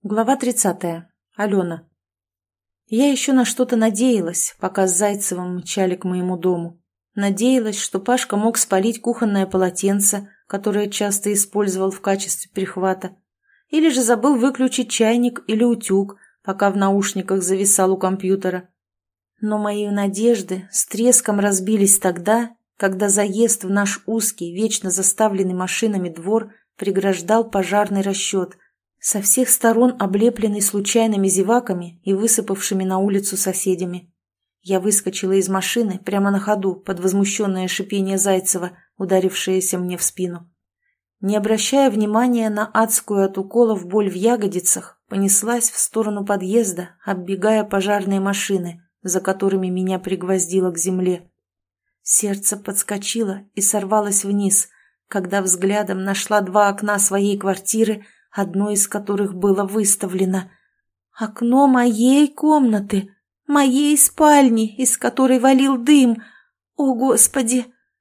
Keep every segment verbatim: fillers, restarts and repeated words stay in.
Глава тридцатая. Алена. Я еще на что-то надеялась, пока с Зайцевым мчали к моему дому. Надеялась, что Пашка мог спалить кухонное полотенце, которое часто использовал в качестве прихвата, или же забыл выключить чайник или утюг, пока в наушниках зависал у компьютера. Но мои надежды с треском разбились тогда, когда заезд в наш узкий, вечно заставленный машинами двор преграждал пожарный расчет, со всех сторон облепленный случайными зеваками и высыпавшими на улицу соседями. Я выскочила из машины прямо на ходу под возмущенное шипение Зайцева, ударившееся мне в спину. Не обращая внимания на адскую от уколов боль в ягодицах, понеслась в сторону подъезда, оббегая пожарные машины, за которыми меня пригвоздило к земле. Сердце подскочило и сорвалось вниз, когда взглядом нашла два окна своей квартиры, одно из которых было выставлено. Окно моей комнаты, моей спальни, из которой валил дым. О, Господи!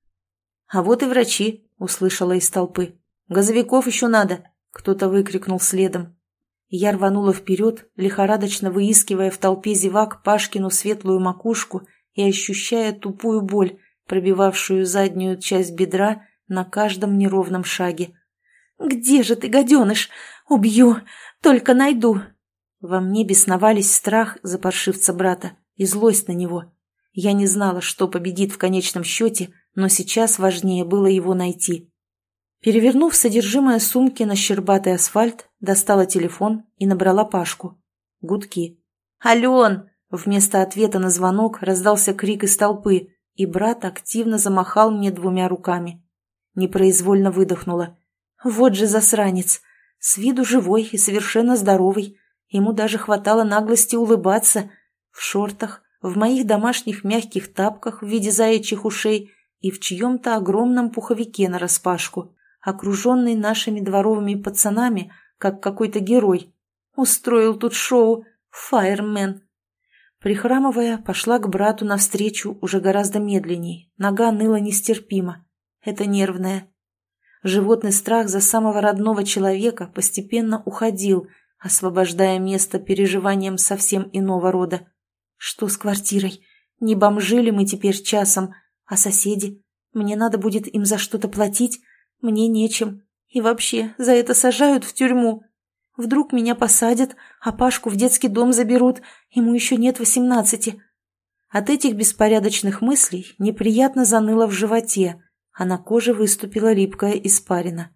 А вот и врачи, услышала из толпы. Газовиков еще надо, кто-то выкрикнул следом. Я рванула вперед, лихорадочно выискивая в толпе зевак Пашкину светлую макушку и ощущая тупую боль, пробивавшую заднюю часть бедра на каждом неровном шаге. «Где же ты, гаденыш? Убью! Только найду!» Во мне бесновались страх за паршивца брата и злость на него. Я не знала, что победит в конечном счете, но сейчас важнее было его найти. Перевернув содержимое сумки на щербатый асфальт, достала телефон и набрала Пашку. Гудки. «Ален!» Вместо ответа на звонок раздался крик из толпы, и брат активно замахал мне двумя руками. Непроизвольно выдохнула. Вот же засранец! С виду живой и совершенно здоровый. Ему даже хватало наглости улыбаться. В шортах, в моих домашних мягких тапках в виде заячьих ушей и в чьем-то огромном пуховике нараспашку, окруженный нашими дворовыми пацанами, как какой-то герой. Устроил тут шоу «Фаермен». Прихрамывая, пошла к брату навстречу уже гораздо медленней. Нога ныла нестерпимо. Это нервное. Животный страх за самого родного человека постепенно уходил, освобождая место переживаниям совсем иного рода. Что с квартирой? Не бомжи ли мы теперь часом? А соседи? Мне надо будет им за что-то платить? Мне нечем. И вообще, за это сажают в тюрьму. Вдруг меня посадят, а Пашку в детский дом заберут, ему еще нет восемнадцати. От этих беспорядочных мыслей неприятно заныло в животе, а на коже выступила липкая испарина.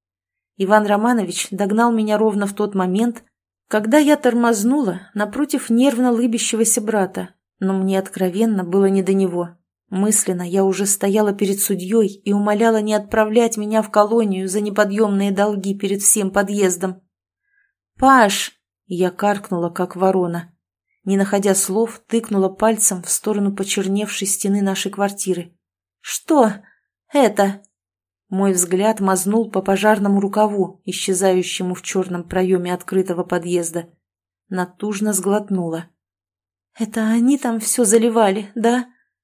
Иван Романович догнал меня ровно в тот момент, когда я тормознула напротив нервно лыбящегося брата, но мне откровенно было не до него. Мысленно я уже стояла перед судьей и умоляла не отправлять меня в колонию за неподъемные долги перед всем подъездом. «Паш!» — я каркнула, как ворона. Не находя слов, тыкнула пальцем в сторону почерневшей стены нашей квартиры. «Что это?» Мой взгляд мазнул по пожарному рукаву, исчезающему в черном проеме открытого подъезда. Натужно сглотнула. «Это они там все заливали, да?»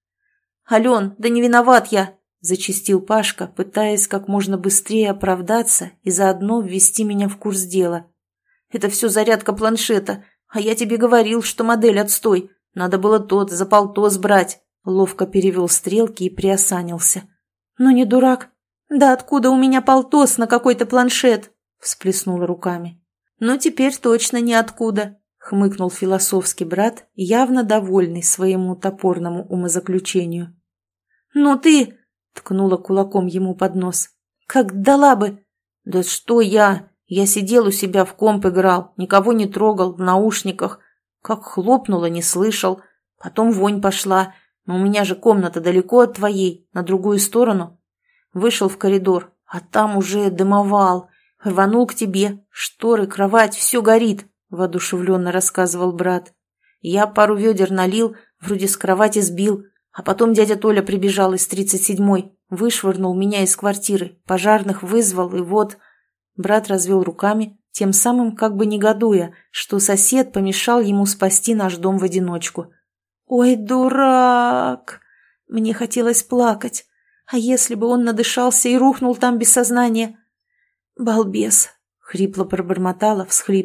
«Ален, да не виноват я!» — зачастил Пашка, пытаясь как можно быстрее оправдаться и заодно ввести меня в курс дела. «Это все зарядка планшета, а я тебе говорил, что модель отстой. Надо было тот за полтос брать». Ловко перевел стрелки и приосанился. «Ну не дурак. Да откуда у меня полтос на какой-то планшет?» Всплеснула руками. «Ну теперь точно ниоткуда», — хмыкнул философский брат, явно довольный своему топорному умозаключению. «Ну ты!» — ткнула кулаком ему под нос. «Как дала бы!» «Да что я! Я сидел у себя в комп играл, никого не трогал, в наушниках. Как хлопнуло, не слышал. Потом вонь пошла. Но у меня же комната далеко от твоей, на другую сторону. Вышел в коридор, а там уже дымовал. Рванул к тебе. Шторы, кровать, все горит», — воодушевленно рассказывал брат. «Я пару ведер налил, вроде с кровати сбил, а потом дядя Толя прибежал из тридцать седьмой, вышвырнул меня из квартиры, пожарных вызвал, и вот...» Брат развел руками, тем самым как бы негодуя, что сосед помешал ему спасти наш дом в одиночку. «Ой, дурак!» Мне хотелось плакать. А если бы он надышался и рухнул там без сознания? «Балбес!» — хрипло пробормотала, всхлипнув,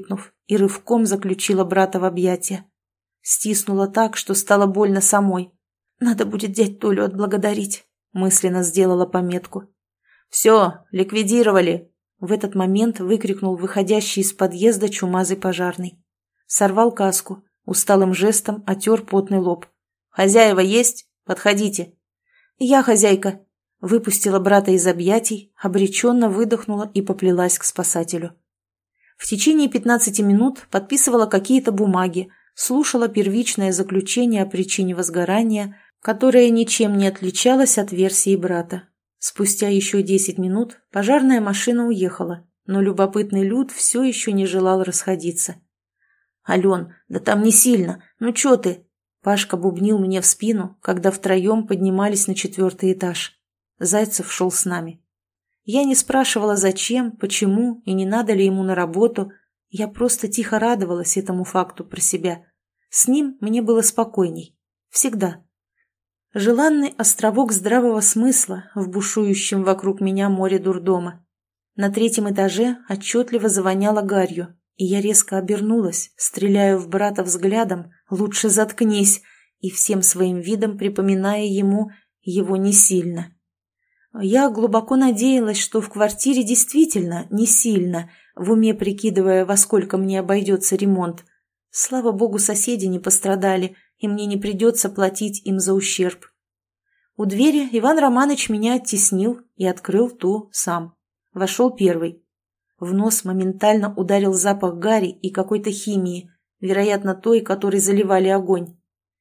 и рывком заключила брата в объятия. Стиснула так, что стало больно самой. «Надо будет дядь Толю отблагодарить», — мысленно сделала пометку. «Все, ликвидировали!» — в этот момент выкрикнул выходящий из подъезда чумазый пожарный. Сорвал каску, усталым жестом отер потный лоб. «Хозяева есть? Подходите!» «Я хозяйка!» — выпустила брата из объятий, обреченно выдохнула и поплелась к спасателю. В течение пятнадцати минут подписывала какие-то бумаги, слушала первичное заключение о причине возгорания, которое ничем не отличалось от версии брата. Спустя еще десять минут пожарная машина уехала, но любопытный Люд все еще не желал расходиться. «Ален, да там не сильно, ну че ты?» Пашка бубнил мне в спину, когда втроем поднимались на четвертый этаж. Зайцев шел с нами. Я не спрашивала, зачем, почему и не надо ли ему на работу. Я просто тихо радовалась этому факту про себя. С ним мне было спокойней. Всегда. Желанный островок здравого смысла в бушующем вокруг меня море дурдома. На третьем этаже отчетливо завоняло гарью, и я резко обернулась, стреляя в брата взглядом «Лучше заткнись!» и всем своим видом припоминая ему его не сильно. Я глубоко надеялась, что в квартире действительно не сильно, в уме прикидывая, во сколько мне обойдется ремонт. Слава богу, соседи не пострадали, и мне не придется платить им за ущерб. У двери Иван Романович меня оттеснил и открыл ту сам. Вошел первый. В нос моментально ударил запах гари и какой-то химии, вероятно, той, которой заливали огонь.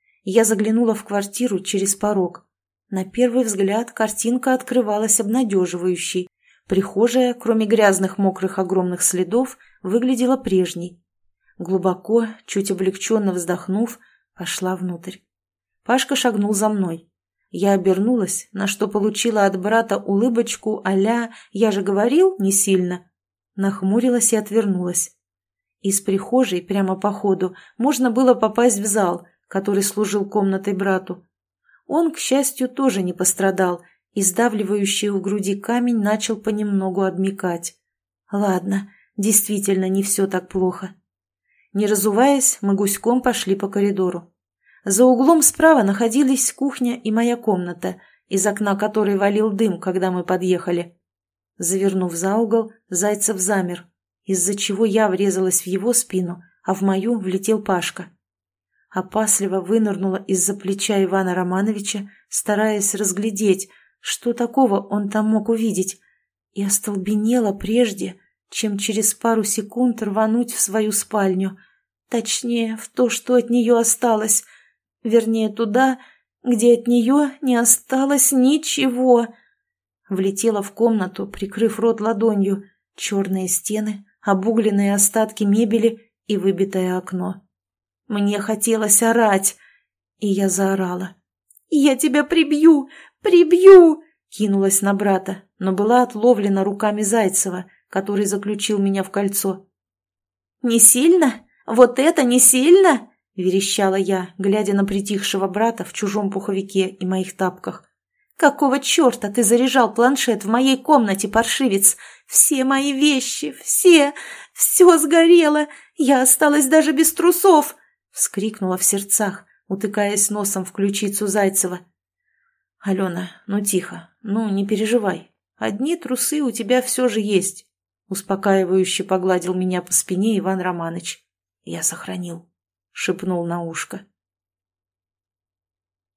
Я заглянула в квартиру через порог. На первый взгляд картинка открывалась обнадеживающей. Прихожая, кроме грязных мокрых огромных следов, выглядела прежней. Глубоко, чуть облегченно вздохнув, пошла внутрь. Пашка шагнул за мной. Я обернулась, на что получила от брата улыбочку а-ля «я же говорил, не сильно». Нахмурилась и отвернулась. Из прихожей прямо по ходу можно было попасть в зал, который служил комнатой брату. Он, к счастью, тоже не пострадал, и сдавливающий в груди камень начал понемногу обмякать. Ладно, действительно не все так плохо. Не разуваясь, мы гуськом пошли по коридору. За углом справа находились кухня и моя комната, из окна которой валил дым, когда мы подъехали. Завернув за угол, Зайцев замер, из-за чего я врезалась в его спину, а в мою влетел Пашка. Опасливо вынырнула из-за плеча Ивана Романовича, стараясь разглядеть, что такого он там мог увидеть, и остолбенела прежде, чем через пару секунд рвануть в свою спальню, точнее, в то, что от нее осталось, вернее, туда, где от нее не осталось ничего. Влетела в комнату, прикрыв рот ладонью, черные стены, обугленные остатки мебели и выбитое окно. Мне хотелось орать, и я заорала. «Я тебя прибью! Прибью!» Кинулась на брата, но была отловлена руками Зайцева, который заключил меня в кольцо. «Не сильно? Вот это не сильно?» – верещала я, глядя на притихшего брата в чужом пуховике и моих тапках. «Какого черта ты заряжал планшет в моей комнате, паршивец? Все мои вещи, все, все сгорело, я осталась даже без трусов!» – вскрикнула в сердцах, утыкаясь носом в ключицу Зайцева. «Алена, ну тихо, ну не переживай, одни трусы у тебя все же есть», – успокаивающе погладил меня по спине Иван Романович. «Я сохранил», – шепнул на ушко.